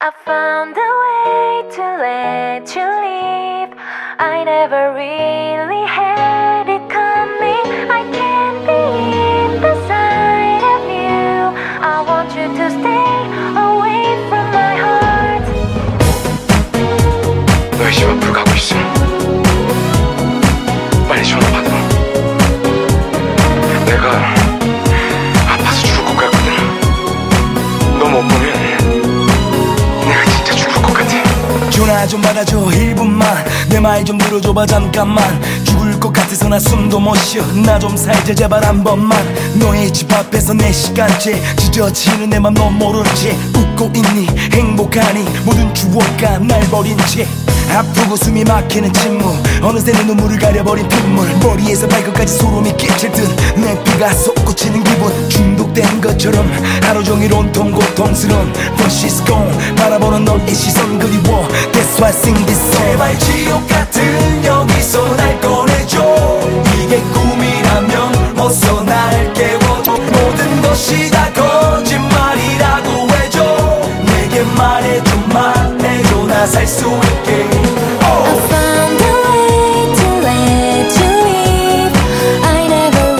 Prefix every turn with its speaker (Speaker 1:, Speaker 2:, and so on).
Speaker 1: I found a way to let you leave. I never really had it coming. I can't be beside of you. I want you to stay away from my heart.
Speaker 2: 너희 집 앞으로 가고 있어. 빨리 전화 받아. 내가 아파서 죽을 것 같거든. 너 못 보면 내가 진짜 죽을 것 같아.
Speaker 3: 전화 좀 받아줘 1분만 내 말 좀 들어줘봐 잠깐만. 죽을 것 같아서 나 숨도 못 쉬어. 나 좀 살자 제발 한 번만. 너의 집 앞에서 4시간째 찢어지는 내 맘 넌 모른 채 웃고 있니 행복하니 모든 추억과 날 버린 채 아프고 숨이 막히는 침묵 어느새 내 눈물을 가려버린 핏물 머리에서 발끝까지 소름이 끼칠 듯 내 피가 솟구치는 기분 중독된 것처럼 하루 종일 온통 고통스러운 But she's gone 바라보는 너의 시선 그리워 That's why I sing this song. 제발 지옥 같은 여기서 날 꺼내줘. 이게 꿈이라면 어서 날 깨워줘. 모든 것이 다 거짓말이라고 해줘. 내게 말해줘 말해줘 나 살 수